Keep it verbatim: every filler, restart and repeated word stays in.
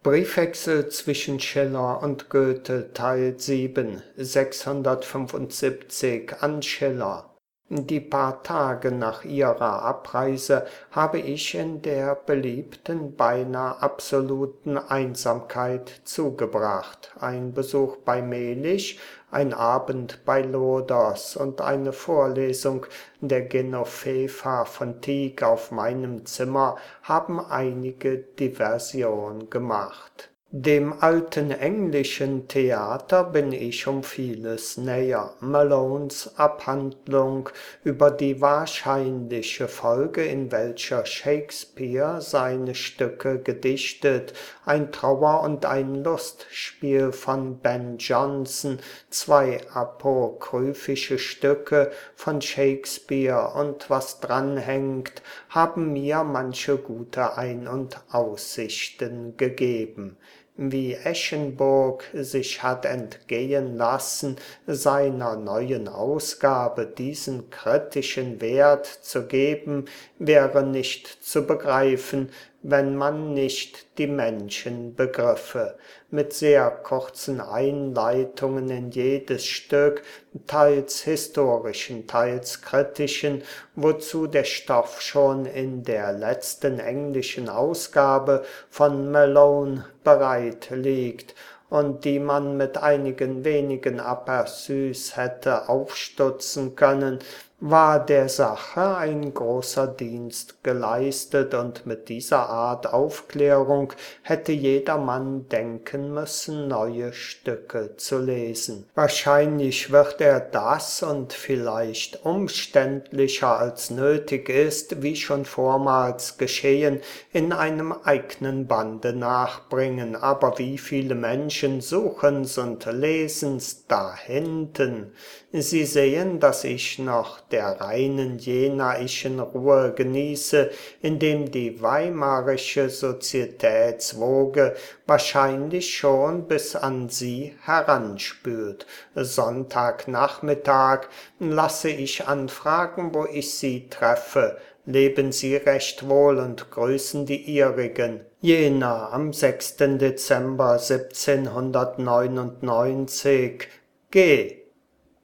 Briefwechsel zwischen Schiller und Goethe Teil sieben, sechshundertfünfundsiebzig an Schiller. Die paar Tage nach ihrer Abreise habe ich in der beliebten, beinah absoluten Einsamkeit zugebracht. Ein Besuch bei Melich, ein Abend bei Loders und eine Vorlesung der Genoveva von Tieck auf meinem Zimmer haben einige Diversion gemacht. Dem alten englischen Theater bin ich um vieles näher. Malones Abhandlung über die wahrscheinliche Folge, in welcher Shakespeare seine Stücke gedichtet, ein Trauer- und ein Lustspiel von Ben Jonson, zwei apokryphische Stücke von Shakespeare und was dranhängt, haben mir manche gute Ein- und Aussichten gegeben. Wie Eschenburg sich hat entgehen lassen, seiner neuen Ausgabe diesen kritischen Wert zu geben, wäre nicht zu begreifen, wenn man nicht die Menschen begriffe. Mit sehr kurzen Einleitungen in jedes Stück, teils historischen, teils kritischen, wozu der Stoff schon in der letzten englischen Ausgabe von Malone bereit liegt und die man mit einigen wenigen Aperçus hätte aufstutzen können, war der Sache ein großer Dienst geleistet, und mit dieser Art Aufklärung hätte jedermann denken müssen, neue Stücke zu lesen. Wahrscheinlich wird er das und vielleicht umständlicher als nötig ist, wie schon vormals geschehen, in einem eigenen Bande nachbringen, aber wie viele Menschen suchen's und lesen's da hinten. Sie sehen, dass ich noch der reinen jenaischen Ruhe genieße, indem die weimarische Sozietätswoge wahrscheinlich schon bis an sie heranspült. Sonntagnachmittag lasse ich anfragen, wo ich sie treffe. Leben Sie recht wohl und grüßen die Ihrigen. Jena am sechsten Dezember siebzehnhundertneunundneunzig. G